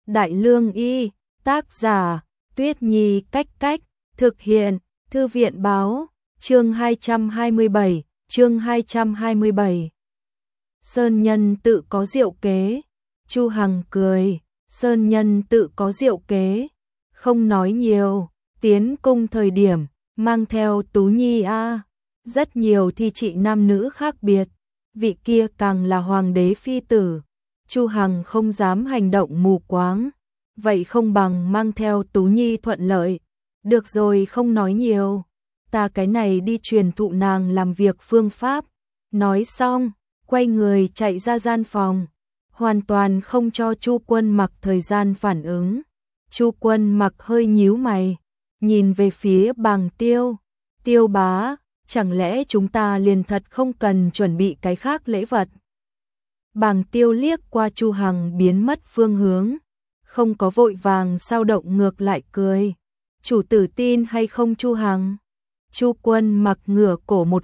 Đại Lương Y, tác giả, Tuyết Nhi Cách Cách, thực hiện, Thư viện Báo, chương 227. Sơn nhân tự có diệu kế, Chu Hằng cười, Sơn nhân tự có diệu kế, không nói nhiều, tiến cung thời điểm, mang theo Tú Nhi rất nhiều thi trị nam nữ khác biệt, vị kia càng là hoàng đế phi tử, Chu Hằng không dám hành động mù quáng, vậy không bằng mang theo Tú Nhi thuận lợi, được rồi không nói nhiều, ta cái này đi truyền thụ nàng làm việc phương pháp, nói xong, quay người chạy ra gian phòng, hoàn toàn không cho Chu Quân Mặc thời gian phản ứng. Chu Quân Mặc hơi nhíu mày, nhìn về phía Bàng Tiêu, Tiêu bá, chẳng lẽ chúng ta liền thật không cần chuẩn bị cái khác lễ vật? Bàng Tiêu liếc qua Chu Hằng biến mất phương hướng, không có vội vàng sao động ngược lại cười. Chủ tử tin hay không Chu Hằng? Chu Quân Mặc ngửa cổ một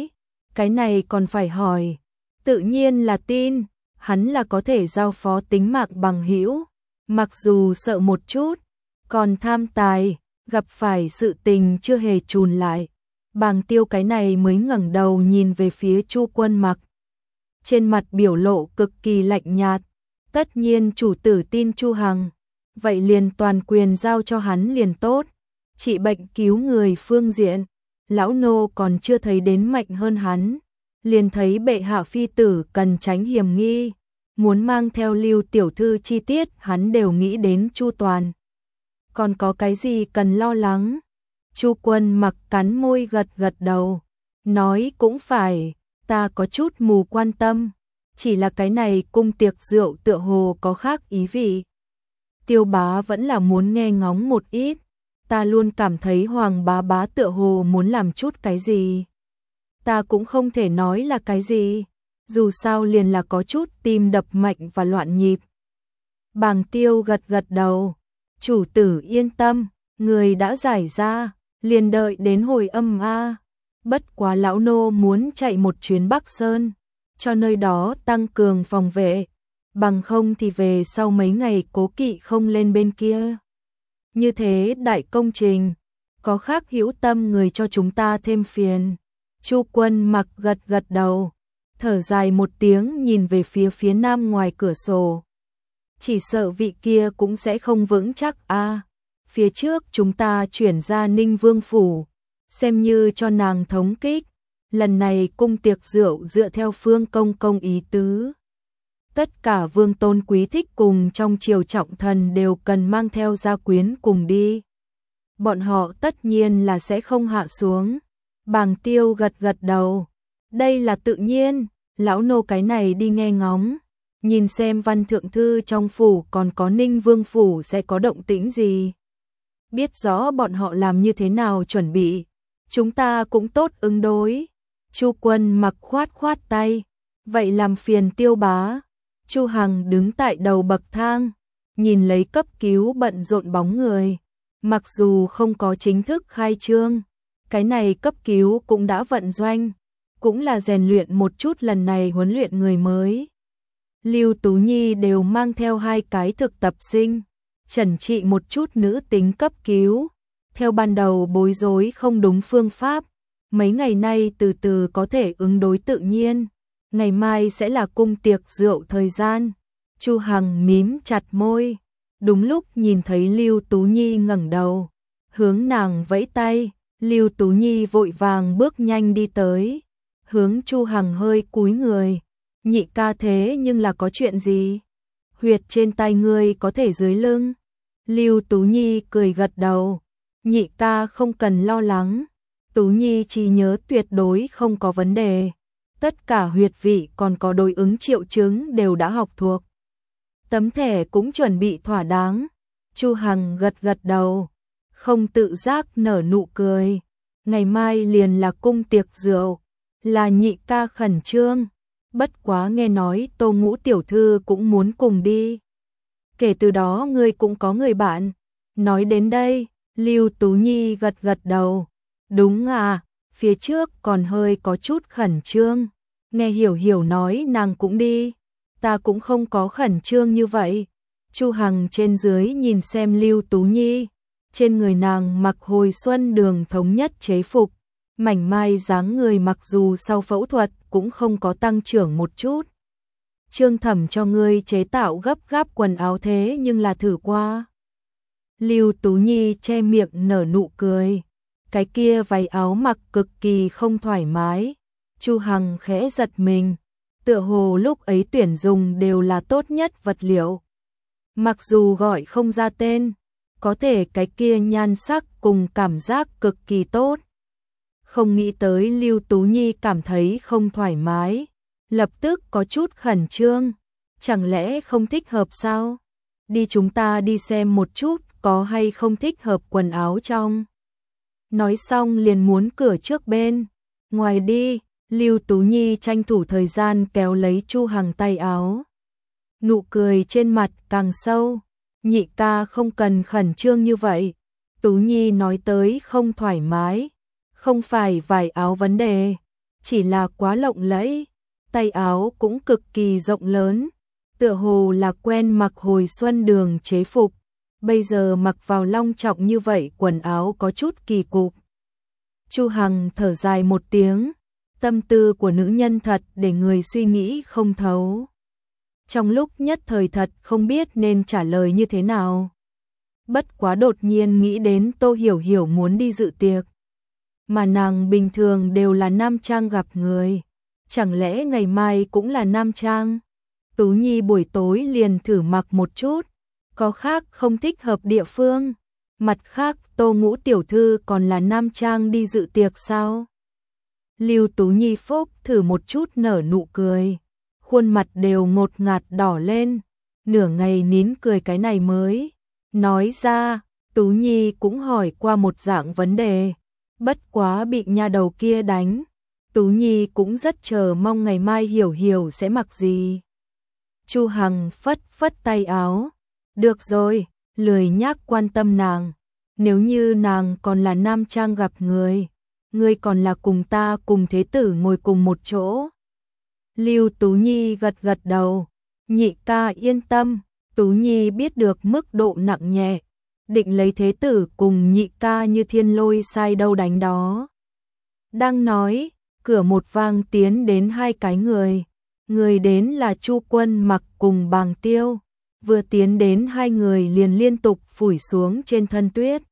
cái này còn phải hỏi. Tự nhiên là tin, hắn là có thể giao phó tính mạng bằng hữu, mặc dù sợ một chút, còn tham tài, gặp phải sự tình chưa hề chùn lại. Bàng Tiêu cái này mới ngẩng đầu nhìn về phía Chu Quân Mặc. Trên mặt biểu lộ cực kỳ lạnh nhạt, tất nhiên chủ tử tin Chu Hằng, vậy liền toàn quyền giao cho hắn liền tốt, trị bệnh cứu người phương diện, lão nô còn chưa thấy đến mạnh hơn hắn, liền thấy bệ hạ phi tử cần tránh hiểm nghi, muốn mang theo Lưu tiểu thư chi tiết hắn đều nghĩ đến chu toàn. Còn có cái gì cần lo lắng? Chu Quân Mặc cắn môi gật gật đầu, nói cũng phải, ta có chút mù quan tâm, chỉ là cái này cung tiệc rượu tựa hồ có khác ý vị. Tiêu bá vẫn là muốn nghe ngóng một ít, ta luôn cảm thấy Hoàng bá bá tựa hồ muốn làm chút cái gì. Ta cũng không thể nói là cái gì, dù sao liền là có chút tim đập mạnh và loạn nhịp. Bàng Tiêu gật gật đầu, chủ tử yên tâm, người đã giải ra, liền đợi đến hồi âm Bất quá lão nô muốn chạy một chuyến Bắc Sơn, cho nơi đó tăng cường phòng vệ, bằng không thì về sau mấy ngày cố kỵ không lên bên kia. Như thế đại công trình, có khác hữu tâm người cho chúng ta thêm phiền. Chu Quân Mặc gật gật đầu, thở dài một tiếng nhìn về phía nam ngoài cửa sổ. Chỉ sợ vị kia cũng sẽ không vững chắc phía trước chúng ta chuyển ra Ninh Vương Phủ, xem như cho nàng thống kích, lần này cung tiệc rượu dựa theo Phương công ý tứ. Tất cả vương tôn quý thích cùng trong triều trọng thần đều cần mang theo gia quyến cùng đi. Bọn họ tất nhiên là sẽ không hạ xuống. Bàng Tiêu gật gật đầu. Đây là tự nhiên, lão nô cái này đi nghe ngóng. Nhìn xem văn thượng thư trong phủ còn có Ninh Vương Phủ sẽ có động tĩnh gì. Biết rõ bọn họ làm như thế nào chuẩn bị. Chúng ta cũng tốt ứng đối. Chu Quân Mặc khoát tay. Vậy làm phiền Tiêu bá. Chu Hằng đứng tại đầu bậc thang, nhìn lấy cấp cứu bận rộn bóng người. Mặc dù không có chính thức khai trương, cái này cấp cứu cũng đã vận doanh, cũng là rèn luyện một chút lần này huấn luyện người mới. Lưu Tú Nhi đều mang theo 2 cái thực tập sinh, chẩn trị một chút nữ tính cấp cứu. Theo ban đầu bối rối không đúng phương pháp, mấy ngày nay từ từ có thể ứng đối tự nhiên. Ngày mai sẽ là cung tiệc rượu thời gian. Chu Hằng mím chặt môi, đúng lúc nhìn thấy Lưu Tú Nhi ngẩng đầu, hướng nàng vẫy tay, Lưu Tú Nhi vội vàng bước nhanh đi tới, hướng Chu Hằng hơi cúi người, nhị ca thế nhưng là có chuyện gì? Huyệt trên tay ngươi có thể dưới lưng. Lưu Tú Nhi cười gật đầu, nhị ca không cần lo lắng, Tú Nhi trí nhớ tuyệt đối không có vấn đề. Tất cả huyệt vị còn có đối ứng triệu chứng đều đã học thuộc. Tấm thẻ cũng chuẩn bị thỏa đáng. Chu Hằng gật gật đầu, không tự giác nở nụ cười. Ngày mai liền là cung tiệc rượu, là nhị ca khẩn trương. Bất quá nghe nói Tô Ngũ tiểu thư cũng muốn cùng đi. Kể từ đó ngươi cũng có người bạn. Nói đến đây, Lưu Tú Nhi gật gật đầu. Đúng phía trước còn hơi có chút khẩn trương, nghe Hiểu Hiểu nói nàng cũng đi, ta cũng không có khẩn trương như vậy. Chu Hằng trên dưới nhìn xem Lưu Tú Nhi, trên người nàng mặc hồi xuân đường thống nhất chế phục, mảnh mai dáng người mặc dù sau phẫu thuật cũng không có tăng trưởng một chút. Trương Thẩm cho ngươi chế tạo gấp gáp quần áo thế nhưng là thử qua. Lưu Tú Nhi che miệng nở nụ cười, cái kia váy áo mặc cực kỳ không thoải mái. Chu Hằng khẽ giật mình, tựa hồ lúc ấy tuyển dùng đều là tốt nhất vật liệu. Mặc dù gọi không ra tên, có thể cái kia nhan sắc cùng cảm giác cực kỳ tốt. Không nghĩ tới Lưu Tú Nhi cảm thấy không thoải mái, lập tức có chút khẩn trương, chẳng lẽ không thích hợp sao? Đi chúng ta đi xem một chút có hay không thích hợp quần áo trong. Nói xong liền muốn cửa trước bên, ngoài đi, Lưu Tú Nhi tranh thủ thời gian kéo lấy Chu Hằng tay áo. Nụ cười trên mặt càng sâu, nhị ca không cần khẩn trương như vậy. Tú Nhi nói tới không thoải mái, không phải vải áo vấn đề, chỉ là quá lộng lẫy, tay áo cũng cực kỳ rộng lớn, tựa hồ là quen mặc hồi xuân đường chế phục, bây giờ mặc vào long trọng như vậy quần áo có chút kỳ cục. Chu Hằng thở dài một tiếng, tâm tư của nữ nhân thật để người suy nghĩ không thấu. Trong lúc nhất thời thật không biết nên trả lời như thế nào. Bất quá đột nhiên nghĩ đến Tô Hiểu Hiểu muốn đi dự tiệc. Mà nàng bình thường đều là nam trang gặp người. Chẳng lẽ ngày mai cũng là nam trang? Tú Nhi buổi tối liền thử mặc một chút. Có khác không thích hợp địa phương. Mặt khác Tô Ngũ tiểu thư còn là nam trang đi dự tiệc sao? Lưu Tú Nhi phốc thử một chút nở nụ cười. Khuôn mặt đều ngột ngạt đỏ lên. Nửa ngày nín cười cái này mới nói ra. Tú Nhi cũng hỏi qua một dạng vấn đề, bất quá bị nha đầu kia đánh. Tú Nhi cũng rất chờ mong ngày mai Hiểu Hiểu sẽ mặc gì. Chu Hằng phất phất tay áo, được rồi, lười nhác quan tâm nàng. Nếu như nàng còn là nam trang gặp người, ngươi còn là cùng ta cùng thế tử ngồi cùng một chỗ. Lưu Tú Nhi gật gật đầu, nhị ca yên tâm. Tú Nhi biết được mức độ nặng nhẹ, định lấy thế tử cùng nhị ca như thiên lôi sai đâu đánh đó. Đang nói, cửa một vang tiến đến hai cái người. Người đến là Chu Quân Mặc cùng Bàng Tiêu. Vừa tiến đến hai người liền liên tục phủi xuống trên thân tuyết.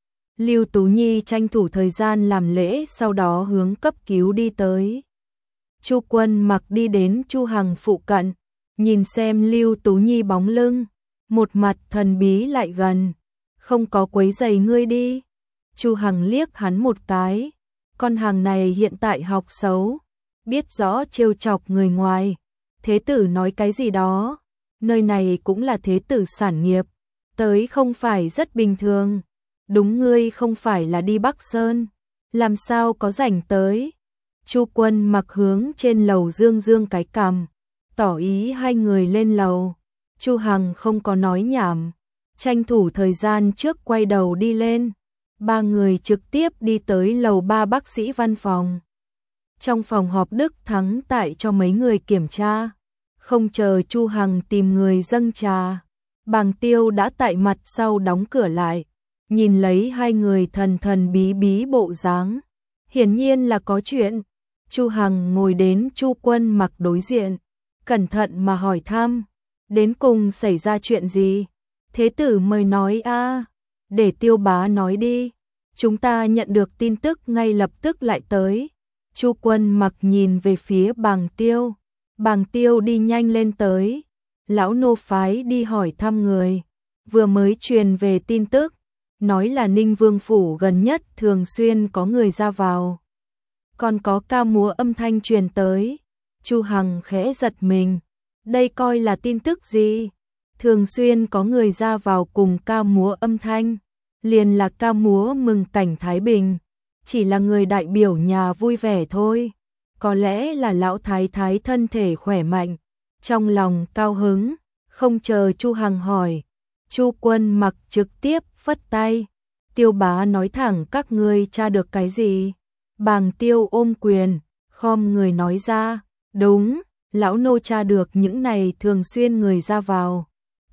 Lưu Tú Nhi tranh thủ thời gian làm lễ, sau đó hướng cấp cứu đi tới. Chu Quân Mặc đi đến Chu Hằng phụ cận, nhìn xem Lưu Tú Nhi bóng lưng, một mặt thần bí lại gần. Không có quấy giày ngươi đi. Chu Hằng liếc hắn một cái. Con hàng này hiện tại học xấu, biết rõ trêu chọc người ngoài. Thế tử nói cái gì đó, nơi này cũng là thế tử sản nghiệp, tới không phải rất bình thường. Đúng, ngươi không phải là đi Bắc Sơn, làm sao có rảnh tới. Chu Quân Mặc hướng trên lầu dương dương cái cằm, tỏ ý hai người lên lầu. Chu Hằng không có nói nhảm, tranh thủ thời gian trước quay đầu đi lên. Ba người trực tiếp đi tới lầu 3 bác sĩ văn phòng. Trong phòng họp Đức Thắng tại cho mấy người kiểm tra. Không chờ Chu Hằng tìm người dâng trà, Bàng Tiêu đã tại mặt sau đóng cửa lại, nhìn lấy hai người thần thần bí bí bộ dáng, hiển nhiên là có chuyện. Chu Hằng ngồi đến Chu Quân Mặc đối diện, cẩn thận mà hỏi thăm, đến cùng xảy ra chuyện gì? Thế tử mời nói a. Để Tiêu bá nói đi, chúng ta nhận được tin tức ngay lập tức lại tới. Chu Quân Mặc nhìn về phía Bàng Tiêu. Bàng Tiêu đi nhanh lên tới. Lão nô phái đi hỏi thăm người, vừa mới truyền về tin tức, nói là Ninh Vương phủ gần nhất thường xuyên có người ra vào, còn có ca múa âm thanh truyền tới. Chu Hằng khẽ giật mình, đây coi là tin tức gì? Thường xuyên có người ra vào cùng ca múa âm thanh, liền là ca múa mừng cảnh Thái Bình, chỉ là người đại biểu nhà vui vẻ thôi. Có lẽ là lão thái thái thân thể khỏe mạnh, trong lòng cao hứng. Không chờ Chu Hằng hỏi, Chu Quân Mặc trực tiếp phất tay. Tiêu bá nói thẳng, các ngươi tra được cái gì? Bàng Tiêu ôm quyền, khom người nói ra, đúng, lão nô tra được những này thường xuyên người ra vào,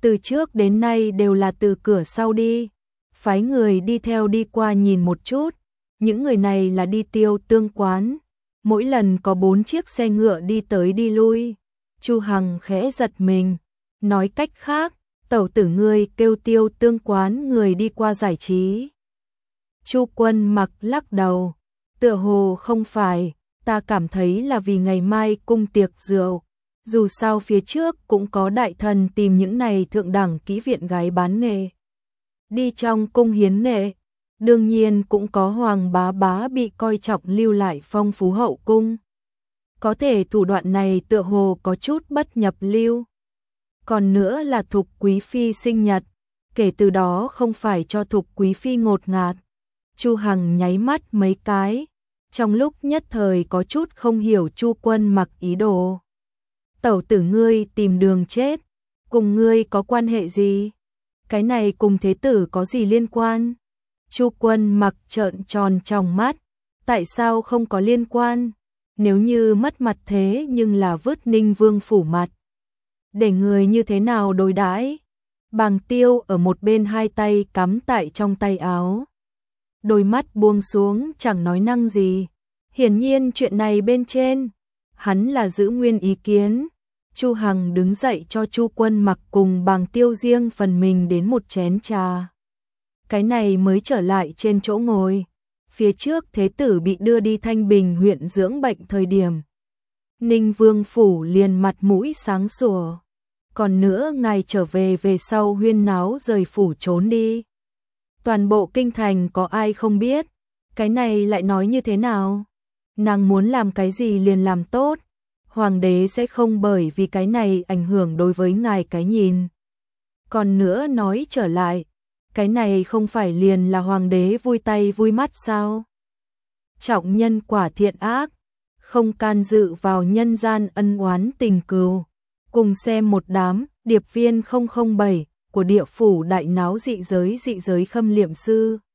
Từ trước đến nay đều là từ cửa sau đi, phái người đi theo đi qua nhìn một chút, những người này là đi Tiêu Tương quán, mỗi lần có 4 chiếc xe ngựa đi tới đi lui. Chu Hằng khẽ giật mình, nói cách khác, tẩu tử ngươi kêu Tiêu Tương quán người đi qua giải trí. Chu Quân Mặc lắc đầu, tựa hồ không phải, ta cảm thấy là vì ngày mai cung tiệc rượu, dù sao phía trước cũng có đại thần tìm những này thượng đẳng kỹ viện gái bán nghề đi trong cung hiến nghệ, đương nhiên cũng có hoàng bá bá bị coi trọng lưu lại phong phú hậu cung. Có thể thủ đoạn này tựa hồ có chút bất nhập lưu. Còn nữa là Thục quý phi sinh nhật, kể từ đó không phải cho Thục quý phi ngột ngạt. Chu Hằng nháy mắt mấy cái, trong lúc nhất thời có chút không hiểu Chu Quân Mặc ý đồ. Tẩu tử ngươi tìm đường chết, cùng ngươi có quan hệ gì? Cái này cùng thế tử có gì liên quan? Chu Quân Mặc trợn tròn trong mắt, tại sao không có liên quan? Nếu như mất mặt thế nhưng là vứt Ninh Vương phủ mặt, để người như thế nào đối đãi? Bàng Tiêu ở một bên hai tay cắm tại trong tay áo, đôi mắt buông xuống chẳng nói năng gì. Hiển nhiên chuyện này bên trên, hắn là giữ nguyên ý kiến. Chu Hằng đứng dậy cho Chu Quân Mặc cùng Bàng Tiêu riêng phần mình đến một chén trà. Cái này mới trở lại trên chỗ ngồi. Phía trước thế tử bị đưa đi Thanh Bình huyện dưỡng bệnh thời điểm, Ninh Vương phủ liền mặt mũi sáng sủa. Còn nữa ngài trở về sau huyên náo rời phủ trốn đi. Toàn bộ kinh thành có ai không biết, cái này lại nói như thế nào? Nàng muốn làm cái gì liền làm tốt, hoàng đế sẽ không bởi vì cái này ảnh hưởng đối với ngài cái nhìn. Còn nữa nói trở lại, cái này không phải liền là hoàng đế vui tay vui mắt sao? Trọng nhân quả thiện ác, không can dự vào nhân gian ân oán tình cừu. Cùng xem một đám điệp viên 007 của địa phủ đại náo dị giới khâm liệm sư.